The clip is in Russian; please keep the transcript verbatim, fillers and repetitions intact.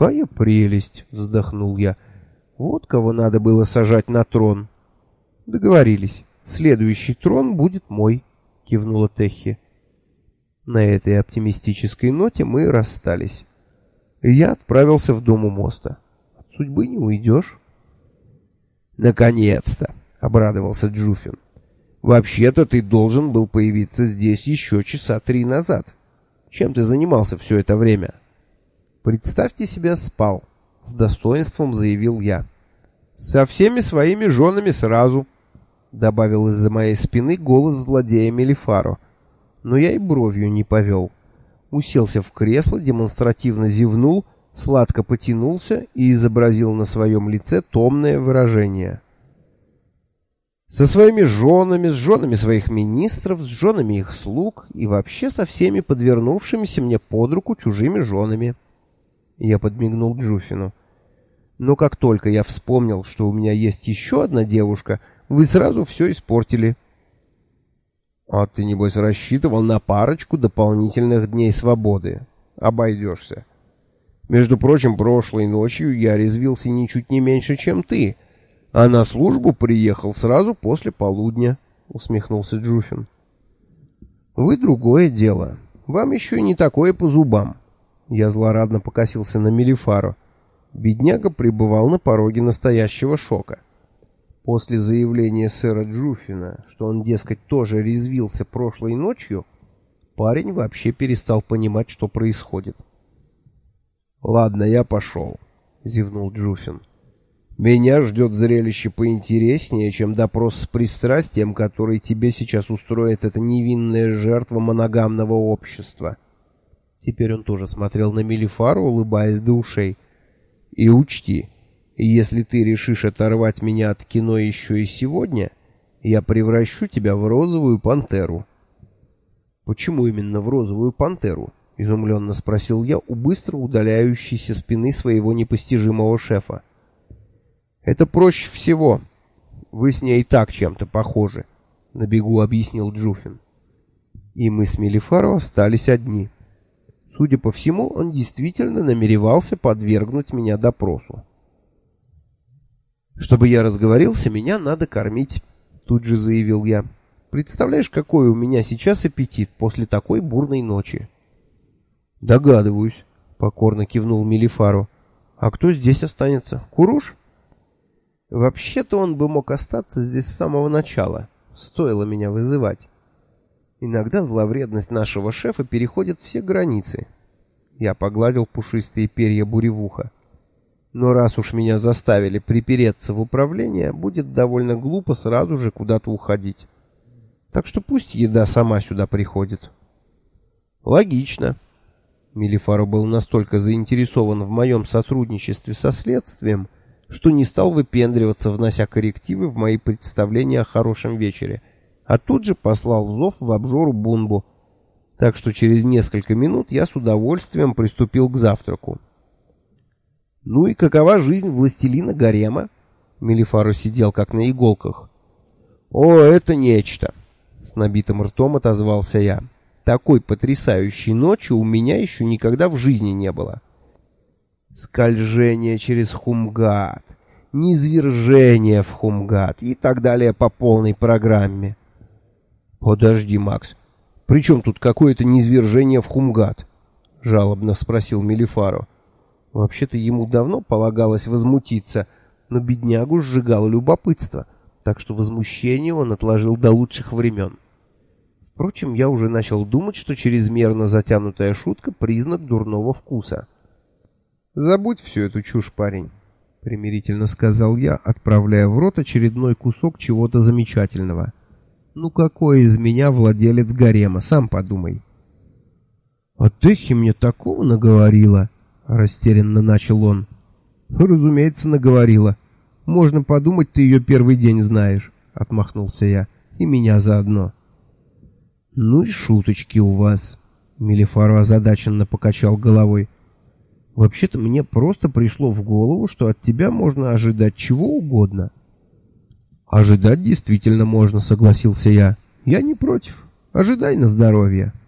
«Какая прелесть!» — вздохнул я. «Вот кого надо было сажать на трон». «Договорились. Следующий трон будет мой», — кивнула Техи. На этой оптимистической ноте мы расстались. И я отправился в дом у моста. От судьбы не уйдешь. «Наконец-то!» — обрадовался Джуфин. «Вообще-то ты должен был появиться здесь еще часа три назад. Чем ты занимался все это время?» «Представьте себе, спал», — с достоинством заявил я. «Со всеми своими женами сразу», — добавил из-за моей спины голос злодея Мелифаро. Но я и бровью не повел. Уселся в кресло, демонстративно зевнул, сладко потянулся и изобразил на своем лице томное выражение. «Со своими женами, с женами своих министров, с женами их слуг и вообще со всеми подвернувшимися мне под руку чужими женами». Я подмигнул Джуфину. «Но как только я вспомнил, что у меня есть еще одна девушка, вы сразу все испортили». «А ты, небось, рассчитывал на парочку дополнительных дней свободы. Обойдешься. Между прочим, прошлой ночью я резвился ничуть не меньше, чем ты, а на службу приехал сразу после полудня», — усмехнулся Джуфин. «Вы другое дело. Вам еще не такое по зубам». Я злорадно покосился на Мелифаро. Бедняга пребывал на пороге настоящего шока. После заявления сэра Джуфина, что он, дескать, тоже резвился прошлой ночью, парень вообще перестал понимать, что происходит. «Ладно, я пошел», — зевнул Джуфин. «Меня ждет зрелище поинтереснее, чем допрос с пристрастием, который тебе сейчас устроит эта невинная жертва моногамного общества». Теперь он тоже смотрел на Мелифаро, улыбаясь до ушей. «И учти, если ты решишь оторвать меня от кино еще и сегодня, я превращу тебя в розовую пантеру». «Почему именно в розовую пантеру?» — изумленно спросил я у быстро удаляющейся спины своего непостижимого шефа. «Это проще всего. Вы с ней и так чем-то похожи», — на бегу объяснил Джуфин. И мы с Мелифаро остались одни. Судя по всему, он действительно намеревался подвергнуть меня допросу. «Чтобы я разговорился, меня надо кормить», — тут же заявил я. «Представляешь, какой у меня сейчас аппетит после такой бурной ночи?» «Догадываюсь», — покорно кивнул Мелифаро. «А кто здесь останется? Куруш?» «Вообще-то он бы мог остаться здесь с самого начала. Стоило меня вызывать. Иногда зловредность нашего шефа переходит все границы». Я погладил пушистые перья буревуха. «Но раз уж меня заставили припереться в управление, будет довольно глупо сразу же куда-то уходить. Так что пусть еда сама сюда приходит». «Логично». Мелифаро был настолько заинтересован в моем сотрудничестве со следствием, что не стал выпендриваться, внося коррективы в мои представления о хорошем вечере, а тут же послал зов в обжору Бунбу, так что через несколько минут я с удовольствием приступил к завтраку. «Ну и какова жизнь властелина гарема?» Мелифаро сидел как на иголках. «О, это нечто!» — с набитым ртом отозвался я. «Такой потрясающей ночи у меня еще никогда в жизни не было. Скольжение через Хумгат, низвержение в Хумгат и так далее по полной программе». «Подожди, Макс, при чем тут какое-то низвержение в Хумгат?» — жалобно спросил Мелифаро. Вообще-то ему давно полагалось возмутиться, но беднягу сжигало любопытство, так что возмущение он отложил до лучших времен. Впрочем, я уже начал думать, что чрезмерно затянутая шутка — признак дурного вкуса. «Забудь всю эту чушь, парень», — примирительно сказал я, отправляя в рот очередной кусок чего-то замечательного. «Ну какой из меня владелец гарема, сам подумай». «А Техи мне такого наговорила», — растерянно начал он. «Разумеется, наговорила. Можно подумать, ты ее первый день знаешь», — отмахнулся я. «И меня заодно». «Ну и шуточки у вас», — Мелифаро озадаченно покачал головой. «Вообще-то мне просто пришло в голову, что от тебя можно ожидать чего угодно». «Ожидать действительно можно», — согласился я. «Я не против. Ожидай на здоровье».